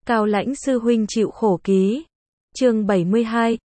Cao Lãnh sư huynh chịu khổ ký. Chương 72,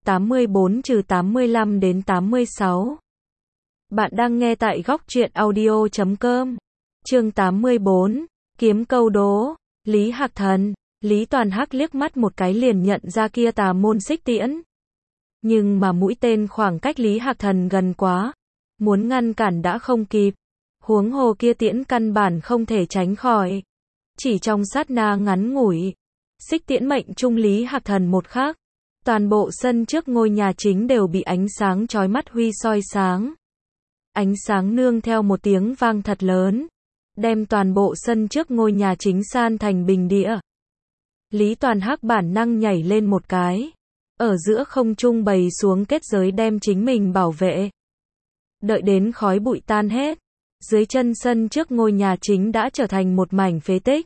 84-85 đến 86. Bạn đang nghe tại góc truyện audio.com. Chương 84, kiếm câu đố. Lý Hạc Thần. Lý Toàn Hắc liếc mắt một cái liền nhận ra kia tà môn xích tiễn. Nhưng mà mũi tên khoảng cách Lý Hạc Thần gần quá, muốn ngăn cản đã không kịp. Huống hồ kia tiễn căn bản không thể tránh khỏi. Chỉ trong sát na ngắn ngủi, xích tiễn mệnh trung Lý Hạc Thần một khắc, toàn bộ sân trước ngôi nhà chính đều bị ánh sáng chói mắt huy soi sáng. Ánh sáng nương theo một tiếng vang thật lớn, đem toàn bộ sân trước ngôi nhà chính san thành bình địa. Lý Toàn Hắc bản năng nhảy lên một cái, ở giữa không trung bày xuống kết giới đem chính mình bảo vệ. Đợi đến khói bụi tan hết, dưới chân sân trước ngôi nhà chính đã trở thành một mảnh phế tích.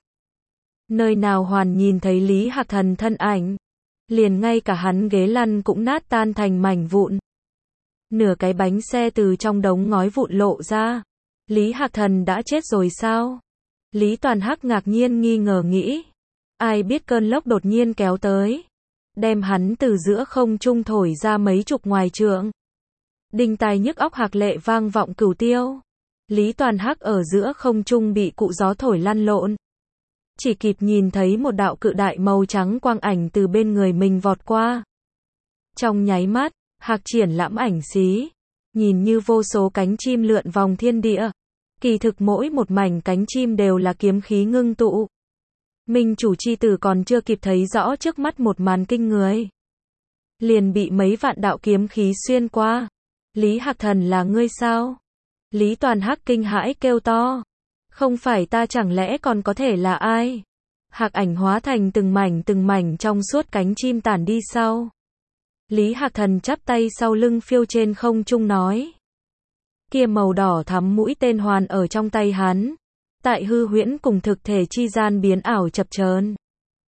Nơi nào hoàn nhìn thấy Lý Hạc Thần thân ảnh, liền ngay cả hắn ghế lăn cũng nát tan thành mảnh vụn. Nửa cái bánh xe từ trong đống ngói vụn lộ ra. Lý Hạc Thần đã chết rồi sao? Lý Toàn Hắc ngạc nhiên nghi ngờ nghĩ. Ai biết cơn lốc đột nhiên kéo tới, đem hắn từ giữa không trung thổi ra mấy chục ngoài trượng. Đinh tai nhức óc hạc lệ vang vọng cửu tiêu. Lý Toàn Hắc ở giữa không trung bị cụ gió thổi lăn lộn. Chỉ kịp nhìn thấy một đạo cự đại màu trắng quang ảnh từ bên người mình vọt qua. Trong nháy mắt, Hạc triển lãm ảnh xí, nhìn như vô số cánh chim lượn vòng thiên địa. Kỳ thực mỗi một mảnh cánh chim đều là kiếm khí ngưng tụ. Minh chủ chi tử còn chưa kịp thấy rõ trước mắt một màn kinh người, liền bị mấy vạn đạo kiếm khí xuyên qua. Lý Hạc Thần là ngươi sao? Lý Toàn Hắc kinh hãi kêu to. Không phải ta chẳng lẽ còn có thể là ai? Hạc ảnh hóa thành từng mảnh trong suốt cánh chim tản đi sau. Lý Hạc Thần chắp tay sau lưng phiêu trên không trung nói. Kia màu đỏ thắm mũi tên hoàn ở trong tay hắn. Tại hư huyễn cùng thực thể chi gian biến ảo chập chờn.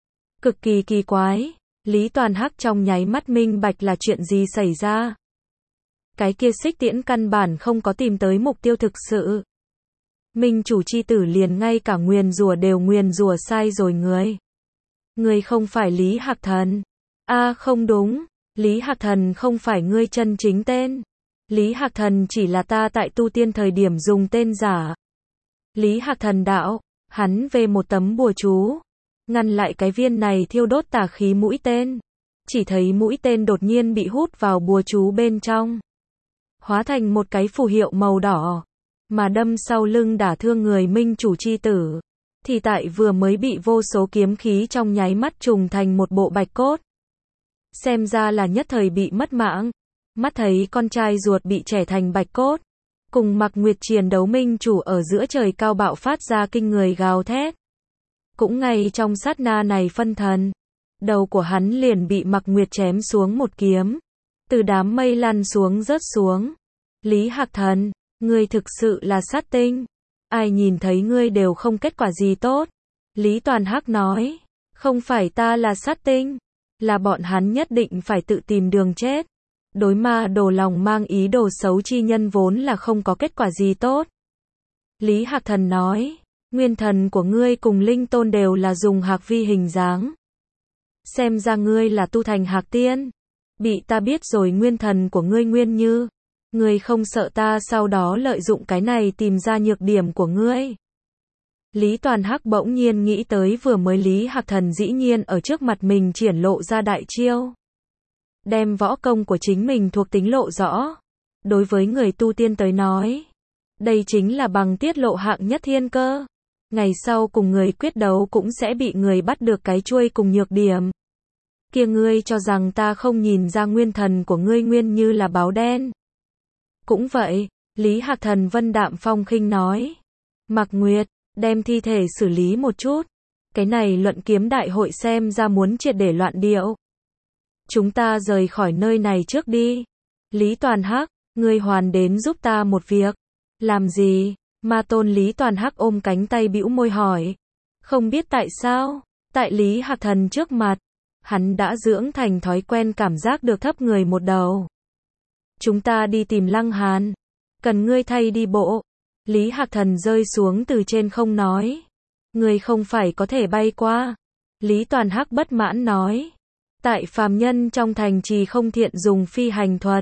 Cực kỳ kỳ quái, Lý Toàn Hắc trong nháy mắt minh bạch là chuyện gì xảy ra. Cái kia xích tiễn căn bản không có tìm tới mục tiêu thực sự. Minh chủ chi tử liền ngay cả nguyền rủa đều nguyền rủa sai rồi người. Người không phải Lý Hạc Thần. Không đúng, Lý Hạc Thần không phải ngươi chân chính tên. Lý Hạc Thần chỉ là ta tại tu tiên thời điểm dùng tên giả. Lý Hạc Thần đạo, hắn về một tấm bùa chú, ngăn lại cái viên này thiêu đốt tà khí mũi tên. Chỉ thấy mũi tên đột nhiên bị hút vào bùa chú bên trong, hóa thành một cái phù hiệu màu đỏ, mà đâm sau lưng đả thương người Minh chủ chi tử. Thì tại vừa mới bị vô số kiếm khí trong nháy mắt trùng thành một bộ bạch cốt. Xem ra là nhất thời bị mất mạng. Mắt thấy con trai ruột bị trẻ thành bạch cốt, cùng Mạc Nguyệt chiến đấu Minh chủ ở giữa trời cao bạo phát ra kinh người gào thét. Cũng ngay trong sát na này phân thần, đầu của hắn liền bị Mạc Nguyệt chém xuống một kiếm, từ đám mây lăn xuống rớt xuống. Lý Hạc Thần, ngươi thực sự là sát tinh, ai nhìn thấy ngươi đều không kết quả gì tốt. Lý Toàn Hắc nói, không phải ta là sát tinh, là bọn hắn nhất định phải tự tìm đường chết. Đối ma đồ lòng mang ý đồ xấu chi nhân vốn là không có kết quả gì tốt. Lý Hạc Thần nói, nguyên thần của ngươi cùng linh tôn đều là dùng hạc vi hình dáng. Xem ra ngươi là tu thành hạc tiên. Bị ta biết rồi nguyên thần của ngươi nguyên như. Ngươi không sợ ta sau đó lợi dụng cái này tìm ra nhược điểm của ngươi. Lý Toàn Hắc bỗng nhiên nghĩ tới vừa mới Lý Hạc Thần dĩ nhiên ở trước mặt mình triển lộ ra đại chiêu. Đem võ công của chính mình thuộc tính lộ rõ. Đối với người tu tiên tới nói, đây chính là bằng tiết lộ hạng nhất thiên cơ. Ngày sau cùng người quyết đấu cũng sẽ bị người bắt được cái chuôi cùng nhược điểm. Kia ngươi cho rằng ta không nhìn ra nguyên thần của ngươi nguyên như là báo đen. Cũng vậy, Lý Hạc Thần vân đạm phong khinh nói. Mạc Nguyệt, đem thi thể xử lý một chút. Cái này luận kiếm đại hội xem ra muốn triệt để loạn điệu. Chúng ta rời khỏi nơi này trước đi. Lý Toàn Hắc, ngươi hoàn đến giúp ta một việc. Làm gì? Ma tôn Lý Toàn Hắc ôm cánh tay bĩu môi hỏi. Không biết tại sao, tại Lý Hạc Thần trước mặt, hắn đã dưỡng thành thói quen cảm giác được thấp người một đầu. Chúng ta đi tìm Lăng Hàn. Cần ngươi thay đi bộ. Lý Hạc Thần rơi xuống từ trên không nói. Ngươi không phải có thể bay qua. Lý Toàn Hắc bất mãn nói. Tại phàm nhân trong thành trì không thiện dùng phi hành thuật.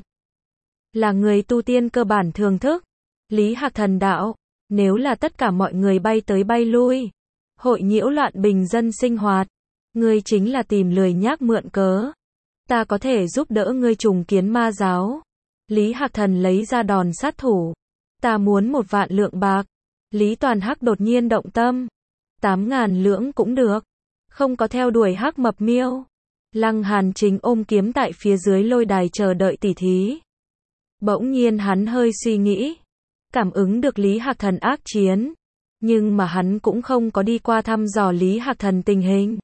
Là người tu tiên cơ bản thường thức. Lý Hạc Thần đạo, nếu là tất cả mọi người bay tới bay lui, hội nhiễu loạn bình dân sinh hoạt, ngươi chính là tìm lười nhác mượn cớ. Ta có thể giúp đỡ ngươi trùng kiến ma giáo. Lý Hạc Thần lấy ra đòn sát thủ. Ta muốn 1 vạn lượng bạc. Lý Toàn Hắc đột nhiên động tâm. 8.000 lưỡng cũng được. Không có theo đuổi Hắc Mập Miêu. Lăng Hàn chính ôm kiếm tại phía dưới lôi đài chờ đợi tỉ thí. Bỗng nhiên hắn hơi suy nghĩ. Cảm ứng được Lý Hạc Thần ác chiến. Nhưng mà hắn cũng không có đi qua thăm dò Lý Hạc Thần tình hình.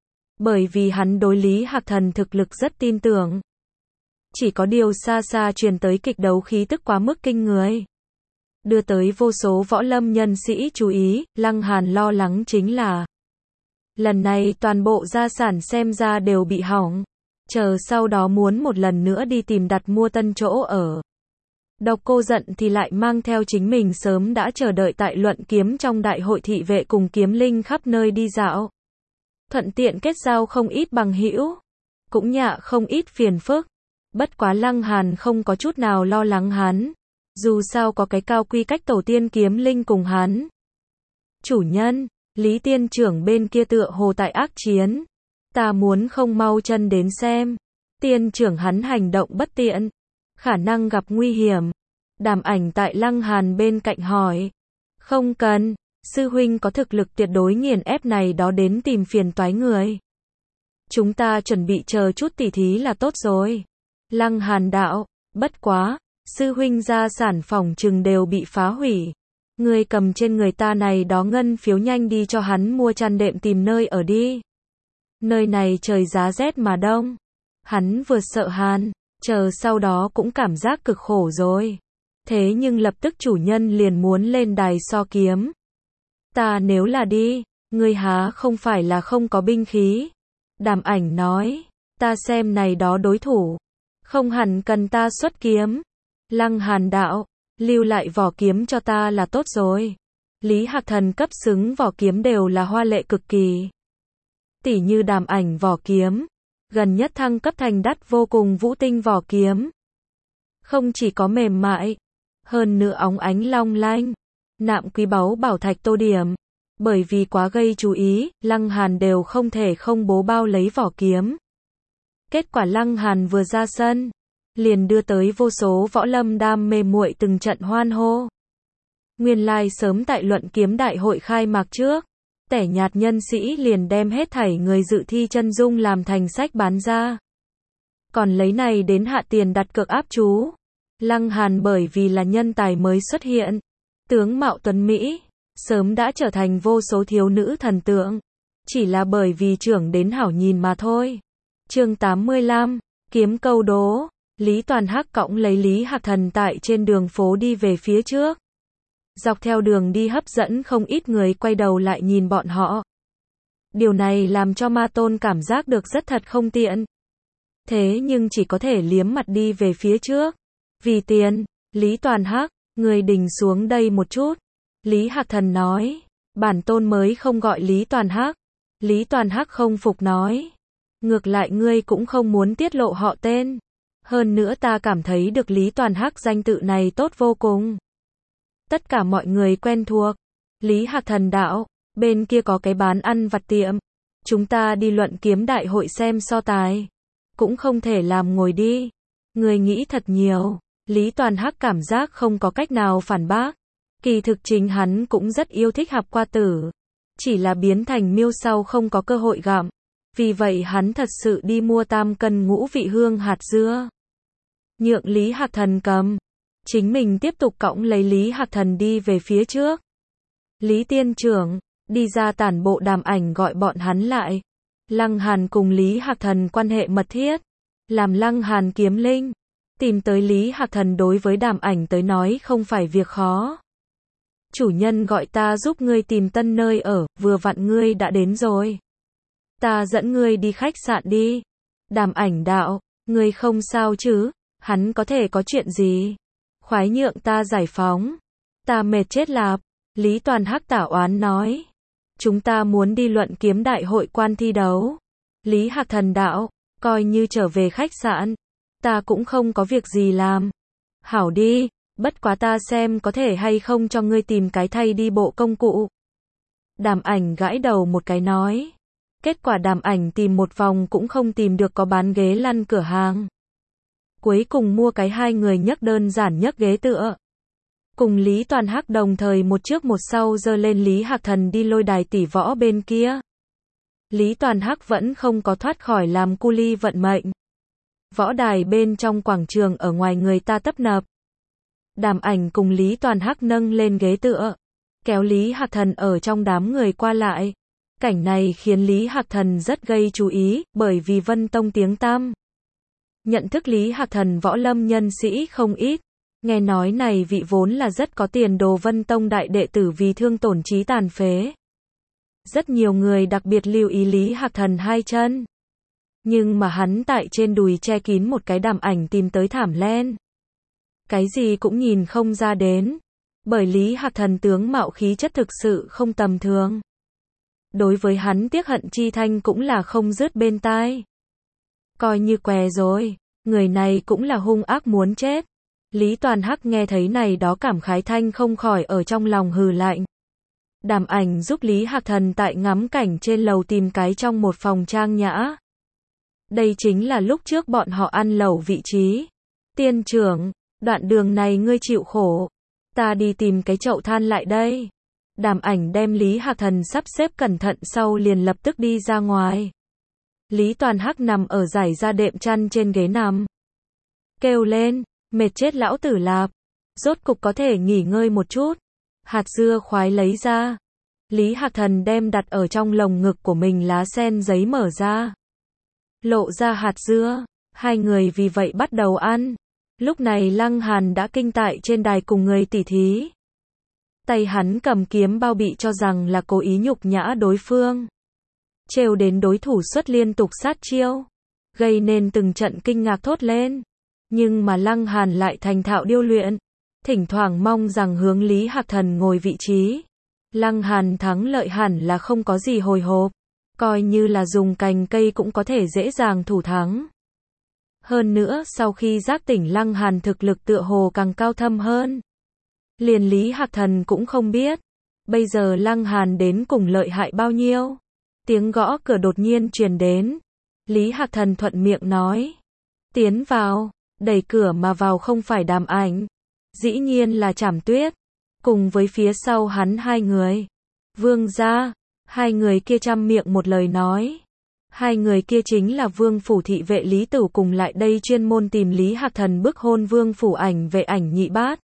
Bởi vì hắn đối Lý Hạc Thần thực lực rất tin tưởng. Chỉ có điều xa xa truyền tới kịch đấu khí tức quá mức kinh người. Đưa tới vô số võ lâm nhân sĩ chú ý, Lăng Hàn lo lắng chính là lần này toàn bộ gia sản xem ra đều bị hỏng. Chờ sau đó muốn một lần nữa đi tìm đặt mua tân chỗ ở. Độc Cô giận thì lại mang theo chính mình sớm đã chờ đợi tại luận kiếm trong đại hội thị vệ cùng kiếm linh khắp nơi đi dạo. Thuận tiện kết giao không ít bằng hữu. Cũng nhạ không ít phiền phức. Bất quá Lăng Hàn không có chút nào lo lắng hắn. Dù sao có cái cao quy cách tổ tiên kiếm linh cùng hắn. Chủ nhân, Lý Tiên trưởng bên kia tựa hồ tại ác chiến. Ta muốn không mau chân đến xem. Tiên trưởng hắn hành động bất tiện. Khả năng gặp nguy hiểm. Đàm Ảnh tại Lăng Hàn bên cạnh hỏi. Không cần, sư huynh có thực lực tuyệt đối nghiền ép này đó đến tìm phiền toái người. Chúng ta chuẩn bị chờ chút tỉ thí là tốt rồi. Lăng Hàn đạo, bất quá, sư huynh gia sản phòng trừng đều bị phá hủy. Người cầm trên người ta này đó ngân phiếu nhanh đi cho hắn mua chăn đệm tìm nơi ở đi. Nơi này trời giá rét mà đông. Hắn vừa sợ hàn, chờ sau đó cũng cảm giác cực khổ rồi. Thế nhưng lập tức chủ nhân liền muốn lên đài so kiếm. Ta nếu là đi, ngươi há không phải là không có binh khí. Đàm Ảnh nói, ta xem này đó đối thủ. Không hẳn cần ta xuất kiếm. Lăng Hàn đạo, lưu lại vỏ kiếm cho ta là tốt rồi. Lý Hạc Thần cấp xứng vỏ kiếm đều là hoa lệ cực kỳ. Tỉ như Đàm Ảnh vỏ kiếm. Gần nhất thăng cấp thành đắt vô cùng vũ tinh vỏ kiếm. Không chỉ có mềm mại, hơn nữa óng ánh long lanh, nạm quý báu bảo thạch tô điểm. Bởi vì quá gây chú ý, Lăng Hàn đều không thể không bố bao lấy vỏ kiếm. Kết quả Lăng Hàn vừa ra sân, liền đưa tới vô số võ lâm đam mê muội từng trận hoan hô. Nguyên lai sớm tại luận kiếm đại hội khai mạc trước, tẻ nhạt nhân sĩ liền đem hết thảy người dự thi chân dung làm thành sách bán ra. Còn lấy này đến hạ tiền đặt cược áp chú. Lăng Hàn bởi vì là nhân tài mới xuất hiện, tướng mạo tuấn Mỹ, sớm đã trở thành vô số thiếu nữ thần tượng. Chỉ là bởi vì trưởng đến hảo nhìn mà thôi. Chương 85, kiếm câu đố. Lý Toàn Hắc cõng lấy Lý Hạc Thần tại trên đường phố đi về phía trước. Dọc theo đường đi hấp dẫn không ít người quay đầu lại nhìn bọn họ. Điều này làm cho Ma Tôn cảm giác được rất thật không tiện. Thế nhưng chỉ có thể liếm mặt đi về phía trước. Vì tiền, Lý Toàn Hắc, người đình xuống đây một chút. Lý Hạc Thần nói, bản tôn mới không gọi Lý Toàn Hắc. Lý Toàn Hắc không phục nói, ngược lại ngươi cũng không muốn tiết lộ họ tên. Hơn nữa ta cảm thấy được Lý Toàn Hắc danh tự này tốt vô cùng. Tất cả mọi người quen thuộc. Lý Hạc Thần đạo, bên kia có cái bán ăn vặt tiệm. Chúng ta đi luận kiếm đại hội xem so tài. Cũng không thể làm ngồi đi. Người nghĩ thật nhiều. Lý Toàn Hắc cảm giác không có cách nào phản bác. Kỳ thực chính hắn cũng rất yêu thích Hạp Qua Tử. Chỉ là biến thành miêu sau không có cơ hội gặm. Vì vậy hắn thật sự đi mua 3 cân ngũ vị hương hạt dưa. Nhượng Lý Hạc Thần cầm. Chính mình tiếp tục cõng lấy Lý Hạc Thần đi về phía trước. Lý Tiên trưởng, đi ra tản bộ. Đàm Ảnh gọi bọn hắn lại. Lăng Hàn cùng Lý Hạc Thần quan hệ mật thiết. Làm Lăng Hàn kiếm linh. Tìm tới Lý Hạc Thần đối với Đàm Ảnh tới nói không phải việc khó. Chủ nhân gọi ta giúp ngươi tìm tân nơi ở, vừa vặn ngươi đã đến rồi. Ta dẫn ngươi đi khách sạn đi. Đàm Ảnh đạo, ngươi không sao chứ, hắn có thể có chuyện gì? Khoái nhượng ta giải phóng. Ta mệt chết lạp. Lý Toàn Hắc tả oán nói. Chúng ta muốn đi luận kiếm đại hội quan thi đấu. Lý Hạc Thần đạo, coi như trở về khách sạn. Ta cũng không có việc gì làm. Hảo đi, bất quá ta xem có thể hay không cho ngươi tìm cái thay đi bộ công cụ. Đàm Ảnh gãi đầu một cái nói. Kết quả Đàm Ảnh tìm một vòng cũng không tìm được có bán ghế lăn cửa hàng. Cuối cùng mua cái hai người nhấc đơn giản nhấc ghế tựa. Cùng Lý Toàn Hắc đồng thời một trước một sau giơ lên Lý Hạc Thần đi lôi đài tỷ võ bên kia. Lý Toàn Hắc vẫn không có thoát khỏi làm cu li vận mệnh. Võ đài bên trong quảng trường ở ngoài người ta tấp nập. Đàm Ảnh cùng Lý Toàn Hắc nâng lên ghế tựa, kéo Lý Hạc Thần ở trong đám người qua lại. Cảnh này khiến Lý Hạc Thần rất gây chú ý, bởi vì Vân Tông tiếng tăm. Nhận thức Lý Hạc Thần võ lâm nhân sĩ không ít. Nghe nói này vị vốn là rất có tiền đồ Vân Tông đại đệ tử vì thương tổn trí tàn phế. Rất nhiều người đặc biệt lưu ý Lý Hạc Thần hai chân. Nhưng mà hắn tại trên đùi che kín một cái Đàm Ảnh tìm tới thảm len. Cái gì cũng nhìn không ra đến. Bởi Lý Hạc Thần tướng mạo khí chất thực sự không tầm thường. Đối với hắn tiếc hận chi thanh cũng là không dứt bên tai. Coi như què rồi, người này cũng là hung ác muốn chết. Lý Toàn Hắc nghe thấy này đó cảm khái thanh không khỏi ở trong lòng hừ lạnh. Đàm Ảnh giúp Lý Hạc Thần tại ngắm cảnh trên lầu tìm cái trong một phòng trang nhã. Đây chính là lúc trước bọn họ ăn lẩu vị trí. Tiên trưởng, đoạn đường này ngươi chịu khổ. Ta đi tìm cái chậu than lại đây. Đàm Ảnh đem Lý Hạc Thần sắp xếp cẩn thận sau liền lập tức đi ra ngoài. Lý Toàn Hắc nằm ở giải ra đệm chăn trên ghế nằm. Kêu lên, mệt chết lão tử lạp. Rốt cục có thể nghỉ ngơi một chút. Hạt dưa khoái lấy ra. Lý Hạc Thần đem đặt ở trong lồng ngực của mình lá sen giấy mở ra. Lộ ra hạt dưa. Hai người vì vậy bắt đầu ăn. Lúc này Lăng Hàn đã kinh tại trên đài cùng người tỉ thí. Tay hắn cầm kiếm bao bị cho rằng là cố ý nhục nhã đối phương. Trêu đến đối thủ xuất liên tục sát chiêu. Gây nên từng trận kinh ngạc thốt lên. Nhưng mà Lăng Hàn lại thành thạo điêu luyện. Thỉnh thoảng mong rằng hướng Lý Hạc Thần ngồi vị trí. Lăng Hàn thắng lợi hẳn là không có gì hồi hộp. Coi như là dùng cành cây cũng có thể dễ dàng thủ thắng. Hơn nữa sau khi giác tỉnh Lăng Hàn thực lực tựa hồ càng cao thâm hơn. Liền Lý Hạc Thần cũng không biết. Bây giờ Lăng Hàn đến cùng lợi hại bao nhiêu. Tiếng gõ cửa đột nhiên truyền đến. Lý Hạc Thần thuận miệng nói. Tiến vào. Đẩy cửa mà vào không phải Đàm Ảnh. Dĩ nhiên là Trảm Tuyết. Cùng với phía sau hắn hai người. Vương gia. Hai người kia trăm miệng một lời nói. Hai người kia chính là Vương phủ thị vệ Lý Tửu cùng lại đây chuyên môn tìm Lý Hạc Thần bức hôn Vương phủ ảnh vệ Ảnh Nhị Bát.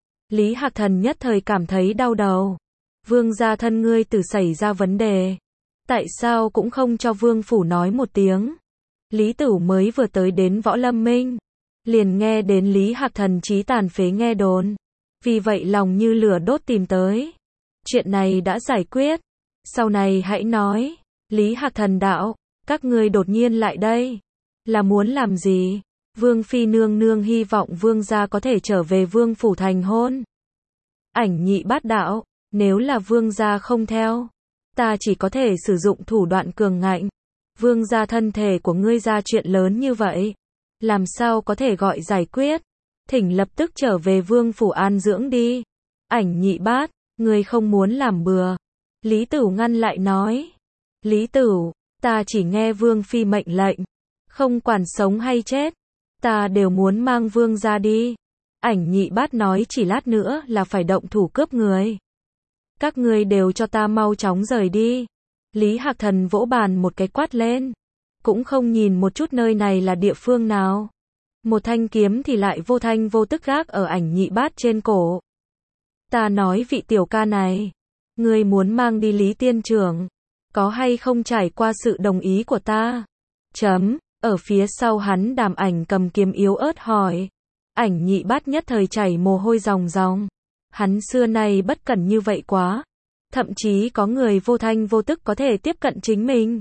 Lý Hạc Thần nhất thời cảm thấy đau đầu. Vương gia thân ngươi tử xảy ra vấn đề. Tại sao cũng không cho Vương phủ nói một tiếng. Lý Tửu mới vừa tới đến Võ Lâm Minh. Liền nghe đến Lý Hạc Thần trí tàn phế nghe đồn. Vì vậy lòng như lửa đốt tìm tới. Chuyện này đã giải quyết. Sau này hãy nói. Lý Hạc Thần đạo. Các ngươi đột nhiên lại đây. Là muốn làm gì? Vương phi nương nương hy vọng vương gia có thể trở về Vương phủ thành hôn. Ảnh Nhị Bát đạo. Nếu là vương gia không theo. Ta chỉ có thể sử dụng thủ đoạn cường ngạnh. Vương gia thân thể của ngươi ra chuyện lớn như vậy. Làm sao có thể gọi giải quyết. Thỉnh lập tức trở về Vương phủ an dưỡng đi. Ảnh Nhị Bát. Ngươi không muốn làm bừa. Lý Tửu ngăn lại nói. Lý Tửu. Ta chỉ nghe Vương phi mệnh lệnh. Không quản sống hay chết. Ta đều muốn mang vương ra đi. Ảnh Nhị Bát nói chỉ lát nữa là phải động thủ cướp người. Các ngươi đều cho ta mau chóng rời đi. Lý Hạc Thần vỗ bàn một cái quát lên. Cũng không nhìn một chút nơi này là địa phương nào. Một thanh kiếm thì lại vô thanh vô tức gác ở Ảnh Nhị Bát trên cổ. Ta nói vị tiểu ca này. Ngươi muốn mang đi Lý tiên trưởng. Có hay không trải qua sự đồng ý của ta? Chấm. Ở phía sau hắn Đàm Ảnh cầm kiếm yếu ớt hỏi. Ảnh Nhị Bát nhất thời chảy mồ hôi ròng ròng. Hắn xưa nay bất cẩn như vậy quá. Thậm chí có người vô thanh vô tức có thể tiếp cận chính mình.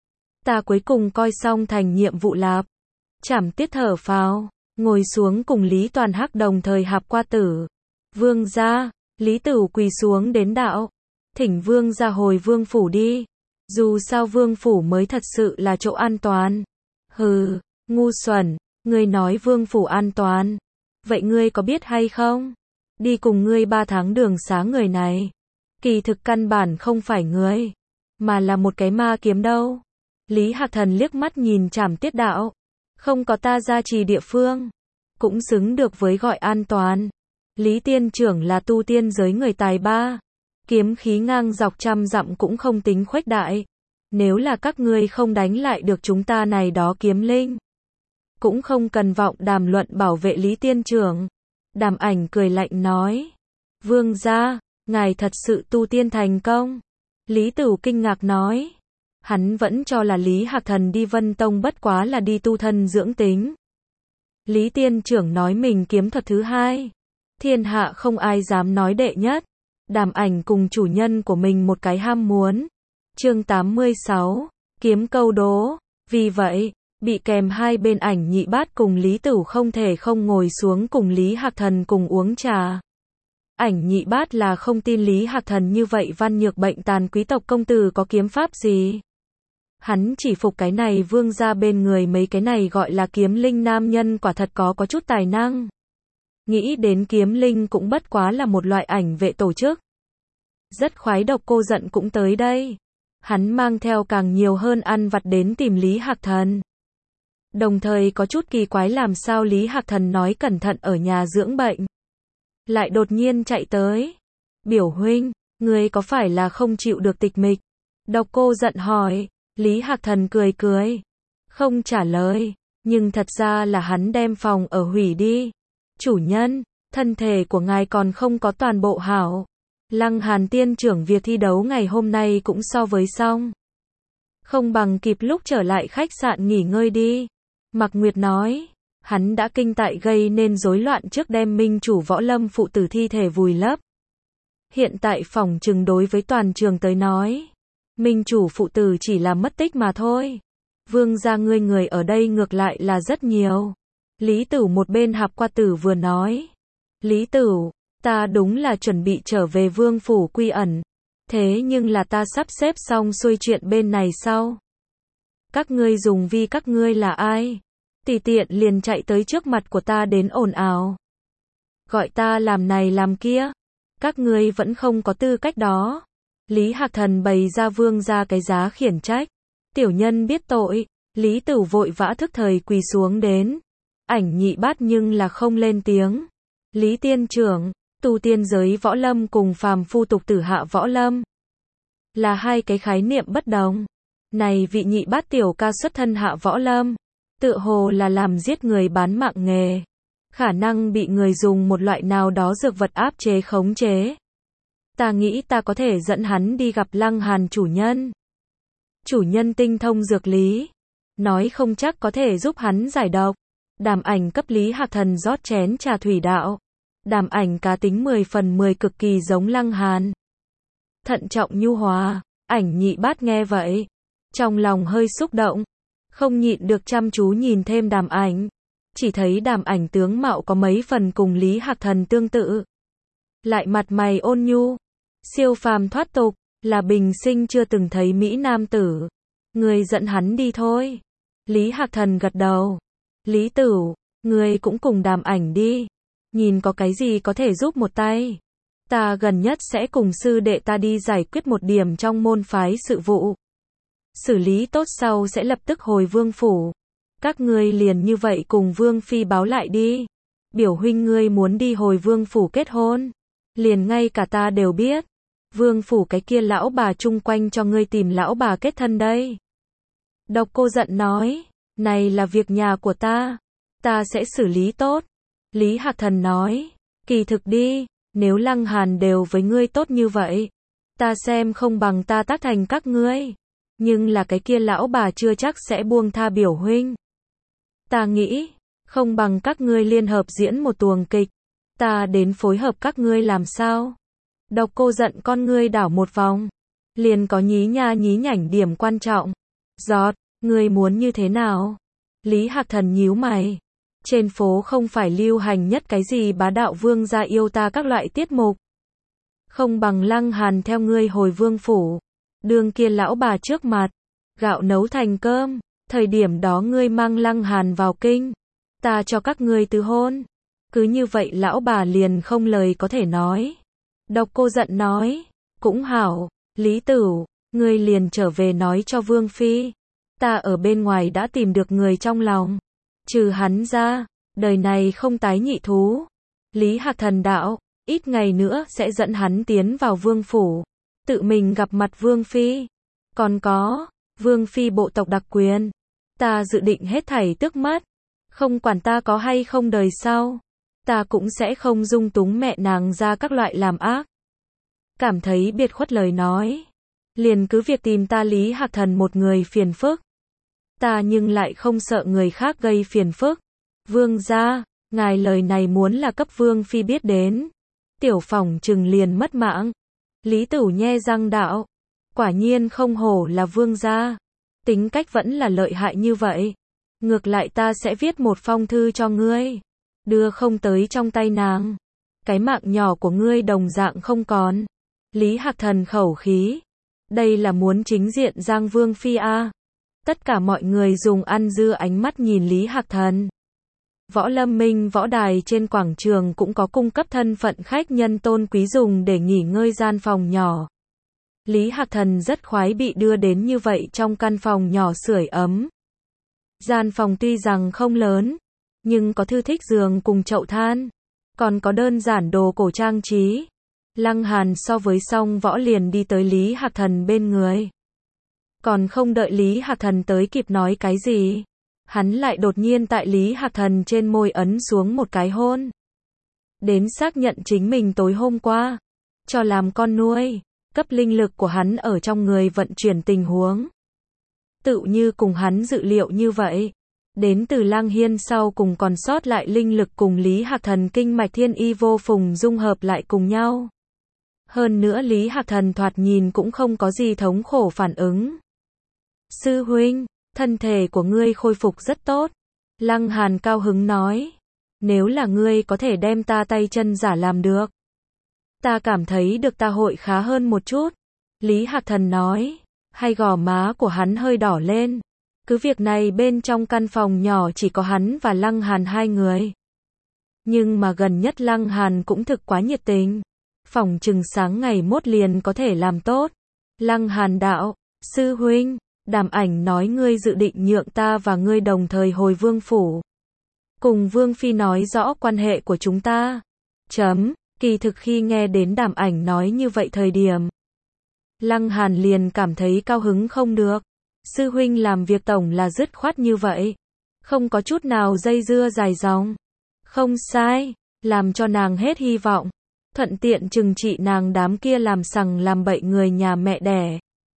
Ta cuối cùng coi xong thành nhiệm vụ lạp. Trảm Tiết thở phào. Ngồi xuống cùng Lý Toàn Hắc đồng thời hạp qua tử. Vương gia. Lý Tửu quỳ xuống đến đạo. thỉnh vương ra hồi vương phủ đi. Dù sao vương phủ mới thật sự là chỗ an toàn. Hừ, ngu xuẩn, ngươi nói vương phủ an toàn. Vậy ngươi có biết hay không? Đi cùng ngươi 3 tháng đường xá người này. Kỳ thực căn bản không phải ngươi, mà là một cái ma kiếm đâu. Lý Hạc Thần liếc mắt nhìn Trảm Tiết Đạo. Không có ta gia trì địa phương, cũng xứng được với gọi an toàn. Lý Tiên Trưởng là tu tiên giới người tài ba. Kiếm khí ngang dọc 100 dặm cũng không tính khuếch đại. Nếu là các ngươi không đánh lại được chúng ta này đó kiếm linh, cũng không cần vọng đàm luận bảo vệ Lý Tiên Trưởng. Đàm Ảnh cười lạnh nói. Vương gia, ngài thật sự tu tiên thành công. Lý Tửu kinh ngạc nói. Hắn vẫn cho là Lý Hạc Thần đi Vân Tông bất quá là đi tu thân dưỡng tính. Lý Tiên Trưởng nói mình kiếm thuật thứ 2. Thiên hạ không ai dám nói đệ nhất. Đàm Ảnh cùng chủ nhân của mình một cái ham muốn. Chương 86, kiếm câu đố. Vì vậy, bị kèm hai bên Ảnh Nhị Bát cùng Lý Tửu không thể không ngồi xuống cùng Lý Hạc Thần cùng uống trà. Ảnh Nhị Bát là không tin Lý Hạc Thần như vậy văn nhược bệnh tàn quý tộc công tử có kiếm pháp gì. Hắn chỉ phục cái này vương gia bên người mấy cái này gọi là kiếm linh nam nhân quả thật có chút tài năng. Nghĩ đến kiếm linh cũng bất quá là một loại ảnh vệ tổ chức. Rất khoái Độc Cô Giận cũng tới đây. Hắn mang theo càng nhiều hơn ăn vặt đến tìm Lý Hạc Thần. Đồng thời có chút kỳ quái làm sao Lý Hạc Thần nói cẩn thận ở nhà dưỡng bệnh, lại đột nhiên chạy tới. Biểu huynh, ngươi có phải là không chịu được tịch mịch? Độc Cô Giận hỏi. Lý Hạc Thần cười cười, không trả lời, nhưng thật ra là hắn đem phòng ở hủy đi. Chủ nhân, thân thể của ngài còn không có toàn bộ hảo. Lăng Hàn Tiên Trưởng việc thi đấu ngày hôm nay cũng so với xong. Không bằng kịp lúc trở lại khách sạn nghỉ ngơi đi. Mạc Nguyệt nói, hắn đã kinh tại gây nên rối loạn trước đem minh chủ Võ Lâm phụ tử thi thể vùi lấp. Hiện tại phỏng chừng đối với toàn trường tới nói, minh chủ phụ tử chỉ là mất tích mà thôi. Vương gia ngươi người ở đây ngược lại là rất nhiều. Lý Tửu một bên Hạp Qua Tử vừa nói. Lý Tửu, ta đúng là chuẩn bị trở về vương phủ quy ẩn. Thế nhưng là ta sắp xếp xong xuôi chuyện bên này sau. Các ngươi dùng vi các ngươi là ai? Tùy tiện liền chạy tới trước mặt của ta đến ồn ào. Gọi ta làm này làm kia. Các ngươi vẫn không có tư cách đó. Lý Hạc Thần bày ra vương ra cái giá khiển trách. Tiểu nhân biết tội. Lý Tửu vội vã thức thời quỳ xuống đến. Ảnh Nhị Bát nhưng là không lên tiếng. Lý Tiên Trưởng, tu tiên giới võ lâm cùng phàm phu tục tử hạ võ lâm là hai cái khái niệm bất đồng. Này vị Nhị Bát tiểu ca xuất thân hạ võ lâm, tựa hồ là làm giết người bán mạng nghề. Khả năng bị người dùng một loại nào đó dược vật áp chế khống chế. Ta nghĩ ta có thể dẫn hắn đi gặp Lăng Hàn chủ nhân. Chủ nhân tinh thông dược lý, nói không chắc có thể giúp hắn giải độc. Đàm Ảnh cấp Lý Hạc Thần rót chén trà thủy đạo. Đàm Ảnh cá tính 10 phần 10 cực kỳ giống Lăng Hàn. Thận trọng nhu hòa. Ảnh Nhị Bát nghe vậy, trong lòng hơi xúc động, không nhịn được chăm chú nhìn thêm Đàm Ảnh. Chỉ thấy Đàm Ảnh tướng mạo có mấy phần cùng Lý Hạc Thần tương tự, lại mặt mày ôn nhu, siêu phàm thoát tục, là bình sinh chưa từng thấy mỹ nam tử. Người dẫn hắn đi thôi. Lý Hạc Thần gật đầu. Lý Tửu, người cũng cùng Đàm Ảnh đi. Nhìn có cái gì có thể giúp một tay. Ta gần nhất sẽ cùng sư đệ ta đi giải quyết một điểm trong môn phái sự vụ. Xử lý tốt sau sẽ lập tức hồi vương phủ. Các ngươi liền như vậy cùng vương phi báo lại đi. Biểu huynh ngươi muốn đi hồi vương phủ kết hôn. Liền ngay cả ta đều biết. Vương phủ cái kia lão bà chung quanh cho ngươi tìm lão bà kết thân đây. Độc Cô Giận nói. Này là việc nhà của ta. Ta sẽ xử lý tốt. Lý Hạc Thần nói. Kỳ thực đi. Nếu Lăng Hàn đều với ngươi tốt như vậy, ta xem không bằng ta tác thành các ngươi. Nhưng là cái kia lão bà chưa chắc sẽ buông tha biểu huynh. Ta nghĩ, không bằng các ngươi liên hợp diễn một tuồng kịch. Ta đến phối hợp các ngươi làm sao? Độc Cô Giận con ngươi đảo một vòng. Liền có nhí nha nhí nhảnh điểm quan trọng. Giọt, ngươi muốn như thế nào? Lý Hạc Thần nhíu mày. Trên phố không phải lưu hành nhất cái gì bá đạo vương gia yêu ta các loại tiết mục. Không bằng Lăng Hàn theo ngươi hồi vương phủ. Đường kia lão bà trước mặt, gạo nấu thành cơm, thời điểm đó ngươi mang Lăng Hàn vào kinh, ta cho các ngươi tứ hôn. Cứ như vậy lão bà liền không lời có thể nói. Độc Cô giận nói, cũng hảo, Lý Tửu, ngươi liền trở về nói cho Vương Phi. Ta ở bên ngoài đã tìm được người trong lòng. Trừ hắn ra, đời này không tái nhị thú. Lý Hạc Thần đạo, ít ngày nữa sẽ dẫn hắn tiến vào vương phủ. Tự mình gặp mặt Vương Phi. Còn có, Vương Phi bộ tộc đặc quyền. Ta dự định hết thảy tước mất. Không quản ta có hay không đời sau. Ta cũng sẽ không dung túng mẹ nàng ra các loại làm ác. Cảm thấy biệt khuất lời nói. Liền cứ việc tìm ta Lý Hạc Thần một người phiền phức. Ta nhưng lại không sợ người khác gây phiền phức. Vương gia, ngài lời này muốn là cấp Vương Phi biết đến. Tiểu phỏng chừng liền mất mạng. Lý Tửu nhe răng đạo. Quả nhiên không hổ là vương gia. Tính cách vẫn là lợi hại như vậy. Ngược lại ta sẽ viết một phong thư cho ngươi. Đưa không tới trong tay nàng. Cái mạng nhỏ của ngươi đồng dạng không còn. Lý Hạc Thần khẩu khí. Đây là muốn chính diện giang Vương Phi a. Tất cả mọi người dùng ăn dưa ánh mắt nhìn Lý Hạc Thần. Võ Lâm Minh võ đài trên quảng trường cũng có cung cấp thân phận khách nhân tôn quý dùng để nghỉ ngơi gian phòng nhỏ. Lý Hạc Thần rất khoái bị đưa đến như vậy trong căn phòng nhỏ sưởi ấm. Gian phòng tuy rằng không lớn, nhưng có thư thích giường cùng chậu than, còn có đơn giản đồ cổ trang trí. Lăng Hàn so với song võ liền đi tới Lý Hạc Thần bên người. Còn không đợi Lý Hạc Thần tới kịp nói cái gì, hắn lại đột nhiên tại Lý Hạc Thần trên môi ấn xuống một cái hôn. Đến xác nhận chính mình tối hôm qua, cho làm con nuôi, cấp linh lực của hắn ở trong người vận chuyển tình huống. Tự như cùng hắn dự liệu như vậy. Đến từ Lang Hiên sau cùng còn sót lại linh lực cùng Lý Hạc Thần kinh mạch thiên y vô phùng dung hợp lại cùng nhau. Hơn nữa Lý Hạc Thần thoạt nhìn cũng không có gì thống khổ phản ứng. Sư huynh, thân thể của ngươi khôi phục rất tốt. Lăng Hàn cao hứng nói. Nếu là ngươi có thể đem ta tay chân giả làm được, ta cảm thấy được ta hội khá hơn một chút. Lý Hạc Thần nói. Hay gò má của hắn hơi đỏ lên. Cứ việc này bên trong căn phòng nhỏ chỉ có hắn và Lăng Hàn hai người. Nhưng mà gần nhất Lăng Hàn cũng thực quá nhiệt tình. Phỏng chừng sáng ngày mốt liền có thể làm tốt. Lăng Hàn đạo, sư huynh, Đàm Ảnh nói ngươi dự định nhượng ta và ngươi đồng thời hồi vương phủ. Cùng Vương Phi nói rõ quan hệ của chúng ta. Kỳ thực khi nghe đến Đàm Ảnh nói như vậy thời điểm, Lăng Hàn liền cảm thấy cao hứng không được. Sư huynh làm việc tổng là dứt khoát như vậy. Không có chút nào dây dưa dài dòng. Không sai, làm cho nàng hết hy vọng. Thuận tiện trừng trị nàng đám kia làm sằng làm bậy người nhà mẹ đẻ.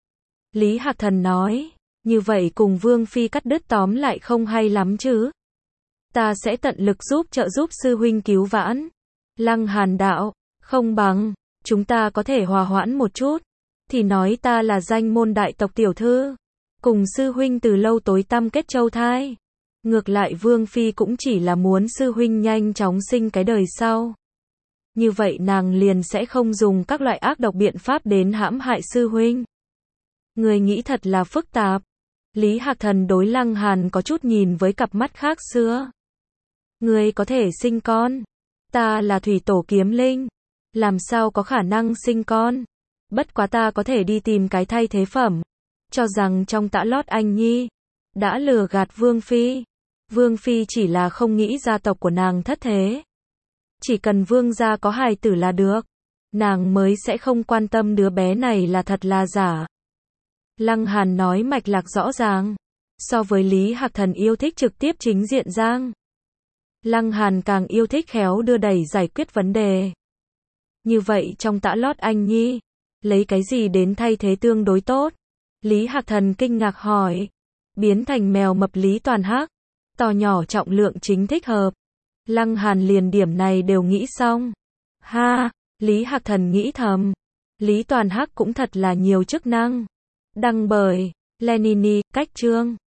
Lý Hạc Thần nói, như vậy cùng Vương Phi cắt đứt tóm lại không hay lắm chứ. Ta sẽ tận lực trợ giúp sư huynh cứu vãn. Lăng Hàn đạo, không bằng, chúng ta có thể hòa hoãn một chút. Thì nói ta là danh môn đại tộc tiểu thư. Cùng sư huynh từ lâu tối tăm kết châu thai. Ngược lại Vương Phi cũng chỉ là muốn sư huynh nhanh chóng sinh cái đời sau. Như vậy nàng liền sẽ không dùng các loại ác độc biện pháp đến hãm hại sư huynh. Người nghĩ thật là phức tạp. Lý Hạc Thần đối Lăng Hàn có chút nhìn với cặp mắt khác xưa. Người có thể sinh con. Ta là thủy tổ kiếm linh. Làm sao có khả năng sinh con. Bất quá ta có thể đi tìm cái thay thế phẩm. Cho rằng trong Tã Lót Anh Nhi đã lừa gạt Vương Phi. Vương Phi chỉ là không nghĩ gia tộc của nàng thất thế. Chỉ cần Vương gia có hài tử là được. Nàng mới sẽ không quan tâm đứa bé này là thật là giả. Lăng Hàn nói mạch lạc rõ ràng. So với Lý Hạc Thần yêu thích trực tiếp chính diện giang, Lăng Hàn càng yêu thích khéo đưa đẩy giải quyết vấn đề. Như vậy trong Tã Lót Anh Nhi, lấy cái gì đến thay thế tương đối tốt? Lý Hạc Thần kinh ngạc hỏi. Biến thành mèo mập Lý Toàn Hắc. To nhỏ trọng lượng chính thích hợp. Lăng Hàn liền điểm này đều nghĩ xong. Ha, Lý Hạc Thần nghĩ thầm. Lý Toàn Hắc cũng thật là nhiều chức năng. Đăng bởi Lenini, cách chương.